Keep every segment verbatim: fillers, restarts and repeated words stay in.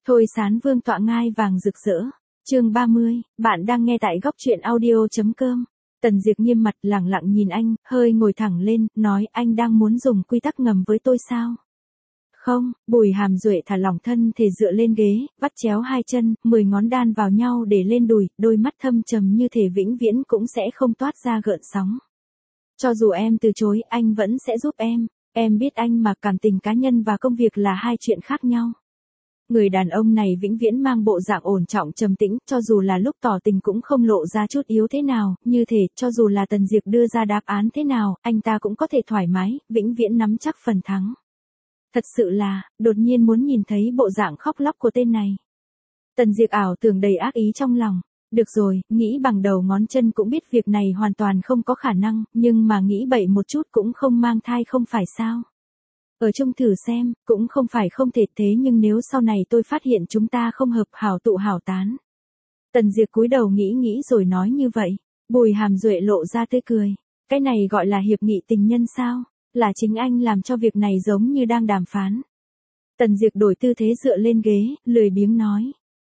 Thôi Sán Vương tọa ngai vàng rực rỡ. Chương ba mươi, bạn đang nghe tại góc truyện audio chấm com. Tần Diệp nghiêm mặt lẳng lặng nhìn anh, hơi ngồi thẳng lên, nói anh đang muốn dùng quy tắc ngầm với tôi sao? Không, Bùi Hàm Duệ thả lỏng thân thể dựa lên ghế, vắt chéo hai chân, mười ngón đan vào nhau để lên đùi, đôi mắt thâm trầm như thể vĩnh viễn cũng sẽ không toát ra gợn sóng. Cho dù em từ chối, anh vẫn sẽ giúp em. Em biết anh mà, cảm tình cá nhân và công việc là hai chuyện khác nhau. Người đàn ông này vĩnh viễn mang bộ dạng ổn trọng trầm tĩnh, cho dù là lúc tỏ tình cũng không lộ ra chút yếu thế nào, như thể cho dù là Tần Diệp đưa ra đáp án thế nào, anh ta cũng có thể thoải mái, vĩnh viễn nắm chắc phần thắng. Thật sự là, đột nhiên muốn nhìn thấy bộ dạng khóc lóc của tên này. Tần Diệp ảo tưởng đầy ác ý trong lòng. Được rồi, nghĩ bằng đầu ngón chân cũng biết việc này hoàn toàn không có khả năng, nhưng mà nghĩ bậy một chút cũng không mang thai không phải sao. Ở chung thử xem, cũng không phải không thể, thế nhưng nếu sau này tôi phát hiện chúng ta không hợp, hảo tụ hảo tán. Tần Diệp cúi đầu nghĩ nghĩ rồi nói như vậy. Bùi Hàm Duệ lộ ra tươi cười. Cái này gọi là hiệp nghị tình nhân sao? Là chính anh làm cho việc này giống như đang đàm phán. Tần Diệp đổi tư thế dựa lên ghế, lười biếng nói.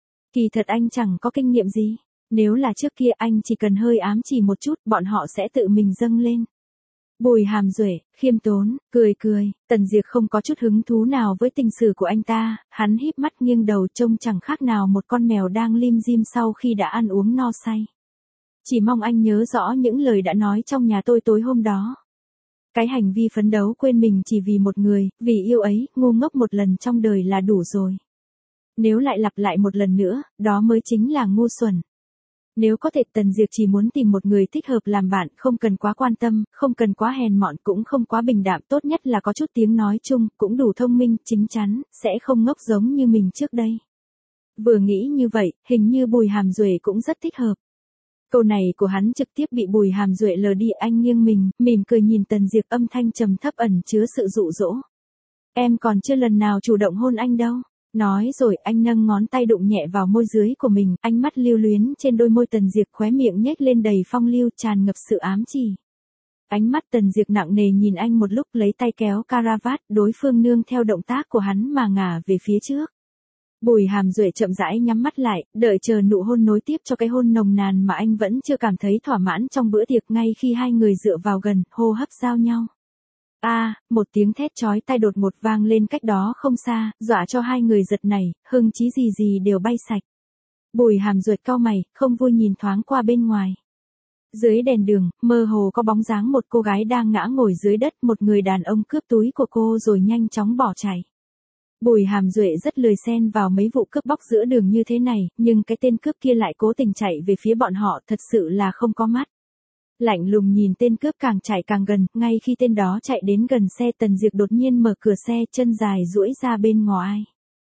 Kỳ thật anh chẳng có kinh nghiệm gì. Nếu là trước kia anh chỉ cần hơi ám chỉ một chút, bọn họ sẽ tự mình dâng lên. Bùi Hàm Duệ, khiêm tốn, cười cười, Tần Diệp không có chút hứng thú nào với tình sử của anh ta, hắn híp mắt nghiêng đầu trông chẳng khác nào một con mèo đang lim dim sau khi đã ăn uống no say. Chỉ mong anh nhớ rõ những lời đã nói trong nhà tôi tối hôm đó. Cái hành vi phấn đấu quên mình chỉ vì một người, vì yêu ấy, ngu ngốc một lần trong đời là đủ rồi. Nếu lại lặp lại một lần nữa, đó mới chính là ngu xuẩn. Nếu có thể, Tần Diệp chỉ muốn tìm một người thích hợp làm bạn, không cần quá quan tâm, không cần quá hèn mọn, cũng không quá bình đạm, tốt nhất là có chút tiếng nói chung, cũng đủ thông minh, chín chắn, sẽ không ngốc giống như mình trước đây. Vừa nghĩ như vậy, hình như Bùi Hàm Duệ cũng rất thích hợp. Câu này của hắn trực tiếp bị Bùi Hàm Duệ lờ đi, anh nghiêng mình, mỉm cười nhìn Tần Diệp, âm thanh trầm thấp ẩn chứa sự dụ dỗ. Em còn chưa lần nào chủ động hôn anh đâu. Nói rồi anh nâng ngón tay đụng nhẹ vào môi dưới của mình, ánh mắt lưu luyến trên đôi môi Tần Diệp, khóe miệng nhếch lên đầy phong lưu, tràn ngập sự ám chỉ. Ánh mắt Tần Diệp nặng nề nhìn anh một lúc, lấy tay kéo caravat, đối phương nương theo động tác của hắn mà ngả về phía trước. Bùi Hàm Duệ chậm rãi nhắm mắt lại, đợi chờ nụ hôn nối tiếp cho cái hôn nồng nàn mà anh vẫn chưa cảm thấy thỏa mãn trong bữa tiệc, ngay khi hai người dựa vào gần, hô hấp giao nhau. A, à, một tiếng thét chói tai đột ngột vang lên cách đó không xa, dọa cho hai người giật nảy, hưng chí gì gì đều bay sạch. Bùi Hàm Duệ cau mày, không vui nhìn thoáng qua bên ngoài. Dưới đèn đường, mơ hồ có bóng dáng một cô gái đang ngã ngồi dưới đất, một người đàn ông cướp túi của cô rồi nhanh chóng bỏ chạy. Bùi Hàm Duệ rất lười xen vào mấy vụ cướp bóc giữa đường như thế này, nhưng cái tên cướp kia lại cố tình chạy về phía bọn họ, thật sự là không có mắt. Lạnh lùng nhìn tên cướp càng chạy càng gần, ngay khi tên đó chạy đến gần xe, Tần Diệp đột nhiên mở cửa xe, chân dài duỗi ra bên ngoài.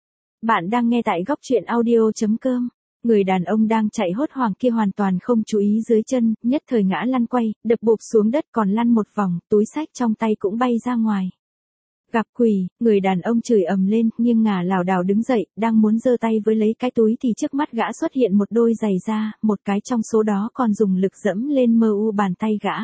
Bạn đang nghe tại góc truyện audio chấm com. Người đàn ông đang chạy hốt hoảng kia hoàn toàn không chú ý dưới chân, nhất thời ngã lăn quay, đập bụp xuống đất, còn lăn một vòng, túi xách trong tay cũng bay ra ngoài. Gặp quỷ, người đàn ông chửi ầm lên, nghiêng ngả lảo đảo đứng dậy, đang muốn giơ tay với lấy cái túi thì trước mắt gã xuất hiện một đôi giày da, một cái trong số đó còn dùng lực dẫm lên mờ u bàn tay gã.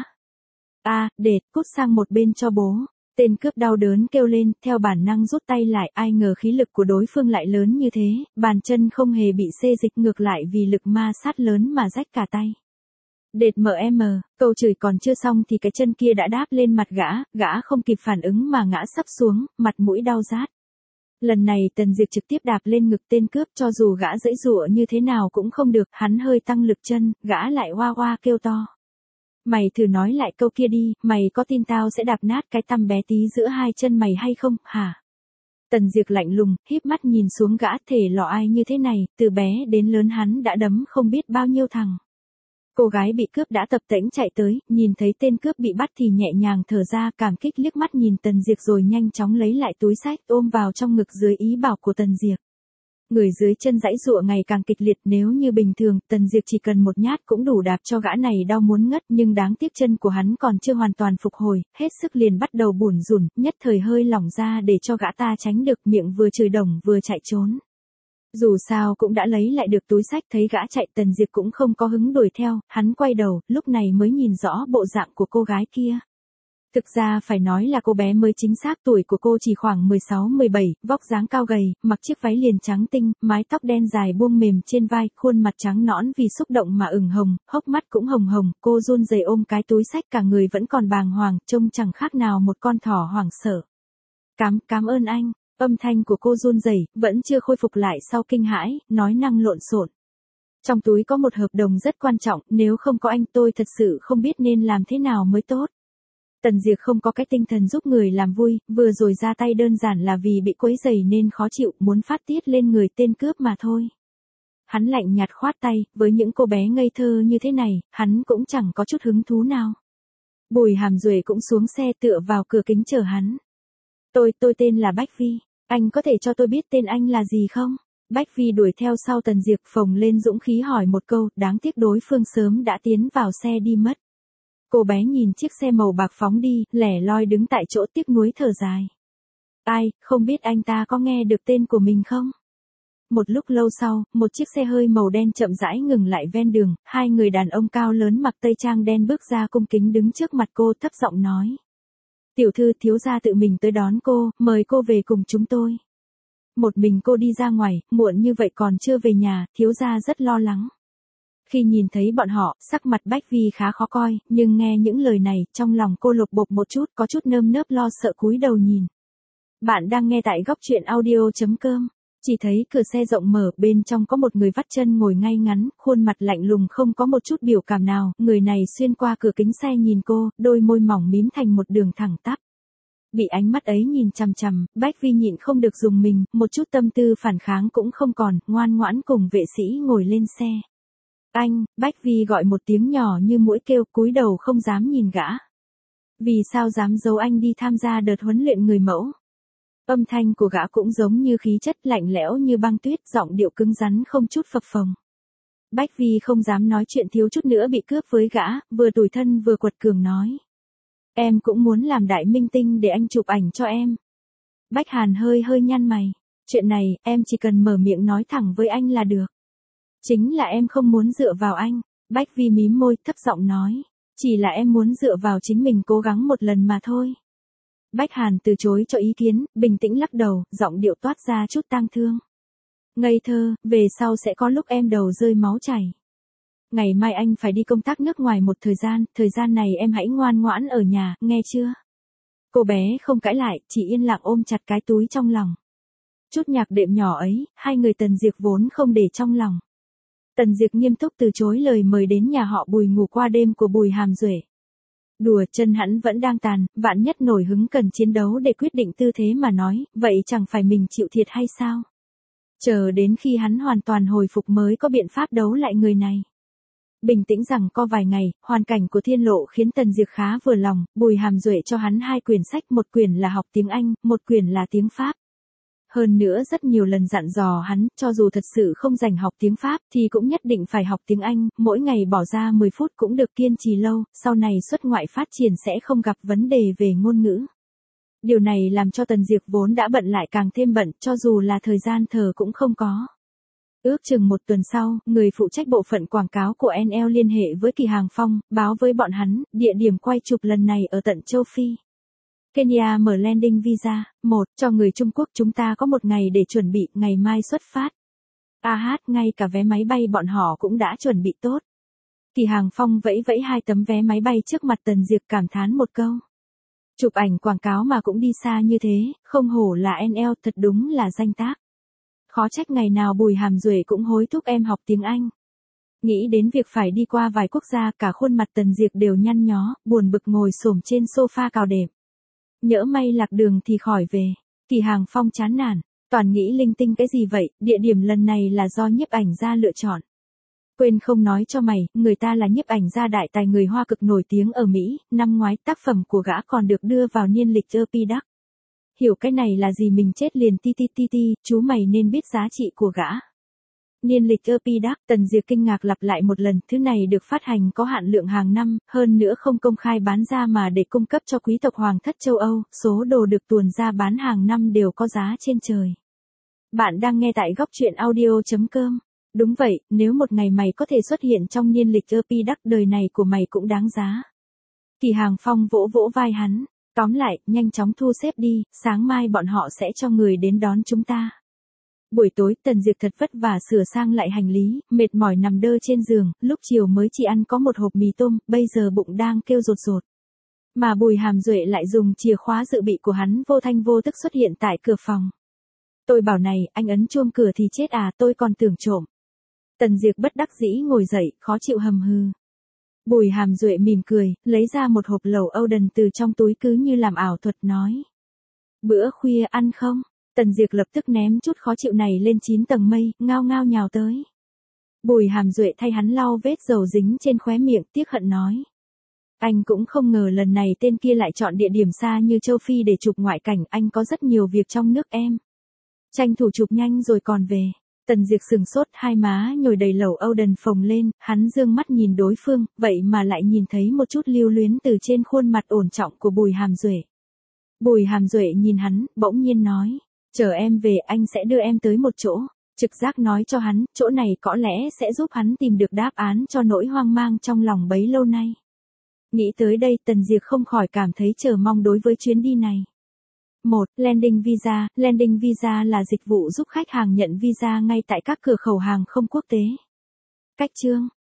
A, à, đệt, cút sang một bên cho bố. Tên cướp đau đớn kêu lên, theo bản năng rút tay lại, ai ngờ khí lực của đối phương lại lớn như thế, bàn chân không hề bị xê dịch, ngược lại vì lực ma sát lớn mà rách cả tay. Đệt mờ em, câu chửi còn chưa xong thì cái chân kia đã đáp lên mặt gã, gã không kịp phản ứng mà ngã sấp xuống, mặt mũi đau rát. Lần này Tần Diệp trực tiếp đạp lên ngực tên cướp, cho dù gã giãy giụa như thế nào cũng không được, hắn hơi tăng lực chân, gã lại hoa hoa kêu to. Mày thử nói lại câu kia đi, mày có tin tao sẽ đạp nát cái tăm bé tí giữa hai chân mày hay không, hả? Tần Diệp lạnh lùng, híp mắt nhìn xuống gã, thể lọ ai như thế này, từ bé đến lớn hắn đã đấm không biết bao nhiêu thằng. Cô gái bị cướp đã tập tễnh chạy tới, nhìn thấy tên cướp bị bắt thì nhẹ nhàng thở ra, cảm kích liếc mắt nhìn Tần Diệp rồi nhanh chóng lấy lại túi xách, ôm vào trong ngực dưới ý bảo của Tần Diệp. Người dưới chân giãy giụa ngày càng kịch liệt, nếu như bình thường, Tần Diệp chỉ cần một nhát cũng đủ đạp cho gã này đau muốn ngất, nhưng đáng tiếc chân của hắn còn chưa hoàn toàn phục hồi, hết sức liền bắt đầu bủn rủn, nhất thời hơi lỏng ra để cho gã ta tránh được, miệng vừa chửi đồng vừa chạy trốn. Dù sao cũng đã lấy lại được túi xách, thấy gã chạy, Tần Diệp cũng không có hứng đuổi theo, hắn quay đầu, lúc này mới nhìn rõ bộ dạng của cô gái kia. Thực ra phải nói là cô bé mới chính xác tuổi của cô chỉ khoảng mười sáu mười bảy, vóc dáng cao gầy, mặc chiếc váy liền trắng tinh, mái tóc đen dài buông mềm trên vai, khuôn mặt trắng nõn vì xúc động mà ửng hồng, hốc mắt cũng hồng hồng, cô run rẩy ôm cái túi xách cả người vẫn còn bàng hoàng, trông chẳng khác nào một con thỏ hoảng sợ. Cám, cám ơn anh, âm thanh của cô run rẩy, vẫn chưa khôi phục lại sau kinh hãi, nói năng lộn xộn. Trong túi có một hợp đồng rất quan trọng, nếu không có anh tôi thật sự không biết nên làm thế nào mới tốt. Tần Diệp không có cái tinh thần giúp người làm vui, vừa rồi ra tay đơn giản là vì bị quấy rầy nên khó chịu, muốn phát tiết lên người tên cướp mà thôi. Hắn lạnh nhạt khoát tay, với những cô bé ngây thơ như thế này, hắn cũng chẳng có chút hứng thú nào. Bùi Hàm Duệ cũng xuống xe tựa vào cửa kính chờ hắn. Tôi, tôi tên là Bách Vi, anh có thể cho tôi biết tên anh là gì không? Bách Vi đuổi theo sau Tần Diệp phồng lên dũng khí hỏi một câu, đáng tiếc đối phương sớm đã tiến vào xe đi mất. Cô bé nhìn chiếc xe màu bạc phóng đi, lẻ loi đứng tại chỗ tiếc nuối thở dài. Ai, không biết anh ta có nghe được tên của mình không? Một lúc lâu sau, một chiếc xe hơi màu đen chậm rãi ngừng lại ven đường, hai người đàn ông cao lớn mặc tây trang đen bước ra cung kính đứng trước mặt cô thấp giọng nói. Tiểu thư, thiếu gia tự mình tới đón cô, mời cô về cùng chúng tôi. Một mình cô đi ra ngoài, muộn như vậy còn chưa về nhà, thiếu gia rất lo lắng. Khi nhìn thấy bọn họ, sắc mặt Bách Vi khá khó coi, nhưng nghe những lời này, trong lòng cô lột bột một chút, có chút nơm nớp lo sợ cúi đầu nhìn. Bạn đang nghe tại góc truyện audio chấm com. Chỉ thấy cửa xe rộng mở, bên trong có một người vắt chân ngồi ngay ngắn, khuôn mặt lạnh lùng không có một chút biểu cảm nào, người này xuyên qua cửa kính xe nhìn cô, đôi môi mỏng mím thành một đường thẳng tắp. Bị ánh mắt ấy nhìn chằm chằm, Bách Vi nhịn không được dùng mình, một chút tâm tư phản kháng cũng không còn, ngoan ngoãn cùng vệ sĩ ngồi lên xe. Anh, Bách Vi gọi một tiếng nhỏ như mũi kêu, cúi đầu không dám nhìn gã. Vì sao dám giấu anh đi tham gia đợt huấn luyện người mẫu? Âm thanh của gã cũng giống như khí chất lạnh lẽo như băng tuyết, giọng điệu cứng rắn không chút phập phồng. Bách Vi không dám nói chuyện thiếu chút nữa bị cướp với gã, vừa tủi thân vừa quật cường nói. Em cũng muốn làm đại minh tinh để anh chụp ảnh cho em. Bách Hàn hơi hơi nhăn mày. Chuyện này, em chỉ cần mở miệng nói thẳng với anh là được. Chính là em không muốn dựa vào anh. Bách Vi mím môi, thấp giọng nói. Chỉ là em muốn dựa vào chính mình cố gắng một lần mà thôi. Bách Hàn từ chối cho ý kiến, bình tĩnh lắc đầu, giọng điệu toát ra chút tang thương. Ngây thơ, về sau sẽ có lúc em đầu rơi máu chảy. Ngày mai anh phải đi công tác nước ngoài một thời gian, thời gian này em hãy ngoan ngoãn ở nhà, nghe chưa? Cô bé không cãi lại, chỉ yên lặng ôm chặt cái túi trong lòng. Chút nhạc đệm nhỏ ấy, hai người Tần Diệp vốn không để trong lòng. Tần Diệp nghiêm túc từ chối lời mời đến nhà họ Bùi ngủ qua đêm của Bùi Hàm Duệ. Đùa, chân hắn vẫn đang tàn, vạn nhất nổi hứng cần chiến đấu để quyết định tư thế mà nói, vậy chẳng phải mình chịu thiệt hay sao? Chờ đến khi hắn hoàn toàn hồi phục mới có biện pháp đấu lại người này. Bình tĩnh rằng có vài ngày, hoàn cảnh của Thiên Lộ khiến Tần Diệp khá vừa lòng, Bùi Hàm Duệ cho hắn hai quyển sách, một quyển là học tiếng Anh, một quyển là tiếng Pháp. Hơn nữa rất nhiều lần dặn dò hắn, cho dù thật sự không rảnh học tiếng Pháp thì cũng nhất định phải học tiếng Anh, mỗi ngày bỏ ra mười phút cũng được kiên trì lâu, sau này xuất ngoại phát triển sẽ không gặp vấn đề về ngôn ngữ. Điều này làm cho Tần Diệp vốn đã bận lại càng thêm bận, cho dù là thời gian thờ cũng không có. Ước chừng một tuần sau, người phụ trách bộ phận quảng cáo của en lờ liên hệ với Kỳ Hàng Phong, báo với bọn hắn, địa điểm quay chụp lần này ở tận châu Phi. Kenya mở landing visa, một, cho người Trung Quốc chúng ta có một ngày để chuẩn bị, ngày mai xuất phát. A hát, ngay cả vé máy bay bọn họ cũng đã chuẩn bị tốt. Kỳ Hàng Phong vẫy vẫy hai tấm vé máy bay trước mặt Tần Diệp cảm thán một câu. Chụp ảnh quảng cáo mà cũng đi xa như thế, không hổ là en lờ, thật đúng là danh tác. Khó trách ngày nào Bùi Hàm Duệ cũng hối thúc em học tiếng Anh. Nghĩ đến việc phải đi qua vài quốc gia, cả khuôn mặt Tần Diệp đều nhăn nhó, buồn bực ngồi xổm trên sofa cào đệm. Nhỡ may lạc đường thì khỏi về. Kỳ Hàng Phong chán nản, toàn nghĩ linh tinh cái gì vậy, địa điểm lần này là do nhiếp ảnh gia lựa chọn. Quên không nói cho mày, người ta là nhiếp ảnh gia đại tài người Hoa cực nổi tiếng ở Mỹ, năm ngoái tác phẩm của gã còn được đưa vào niên lịch Upy Duck. Hiểu cái này là gì mình chết liền ti ti ti ti, chú mày nên biết giá trị của gã. Niên lịch Upy Duck, Tần Diệp kinh ngạc lặp lại một lần, thứ này được phát hành có hạn lượng hàng năm, hơn nữa không công khai bán ra mà để cung cấp cho quý tộc hoàng thất châu Âu, số đồ được tuồn ra bán hàng năm đều có giá trên trời. Bạn đang nghe tại góc truyện audio chấm com. Đúng vậy, nếu một ngày mày có thể xuất hiện trong niên lịch Upy Duck đời này của mày cũng đáng giá. Kỳ Hàng Phong vỗ vỗ vai hắn. Tóm lại, nhanh chóng thu xếp đi, sáng mai bọn họ sẽ cho người đến đón chúng ta. Buổi tối Tần Diệp thật vất vả sửa sang lại hành lý, mệt mỏi nằm đơ trên giường, lúc chiều mới chỉ ăn có một hộp mì tôm, bây giờ bụng đang kêu rột rột. Mà Bùi Hàm Duệ lại dùng chìa khóa dự bị của hắn vô thanh vô tức xuất hiện tại cửa phòng. Tôi bảo này, anh ấn chuông cửa thì chết à, tôi còn tưởng trộm. Tần Diệp bất đắc dĩ ngồi dậy, khó chịu hầm hừ. Bùi Hàm Duệ mỉm cười, lấy ra một hộp lẩu Âu Đần từ trong túi cứ như làm ảo thuật nói. Bữa khuya ăn không? Tần Diệp lập tức ném chút khó chịu này lên chín tầng mây, ngao ngao nhào tới. Bùi Hàm Duệ thay hắn lau vết dầu dính trên khóe miệng, tiếc hận nói. Anh cũng không ngờ lần này tên kia lại chọn địa điểm xa như châu Phi để chụp ngoại cảnh, anh có rất nhiều việc trong nước em. Tranh thủ chụp nhanh rồi còn về. Tần Diệp sừng sốt, hai má nhồi đầy lẩu Âu Đần phồng lên, hắn dương mắt nhìn đối phương, vậy mà lại nhìn thấy một chút lưu luyến từ trên khuôn mặt ổn trọng của Bùi Hàm Duệ. Bùi Hàm Duệ nhìn hắn, bỗng nhiên nói, chờ em về anh sẽ đưa em tới một chỗ. Trực giác nói cho hắn, chỗ này có lẽ sẽ giúp hắn tìm được đáp án cho nỗi hoang mang trong lòng bấy lâu nay. Nghĩ tới đây Tần Diệp không khỏi cảm thấy chờ mong đối với chuyến đi này. một. Landing Visa. Landing Visa là dịch vụ giúp khách hàng nhận visa ngay tại các cửa khẩu hàng không quốc tế. Cách chương